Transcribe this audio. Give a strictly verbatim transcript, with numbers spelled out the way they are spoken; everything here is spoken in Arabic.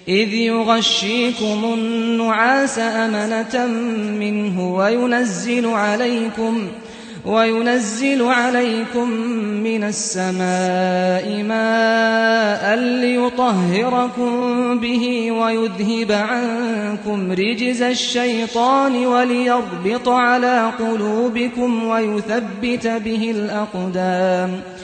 إذ يغشيكم النعاس أمنة منه وينزل عليكم وينزل عليكم من السماء ماء ليطهركم به ويذهب عنكم رجز الشيطان وليربط على قلوبكم ويثبت به الأقدام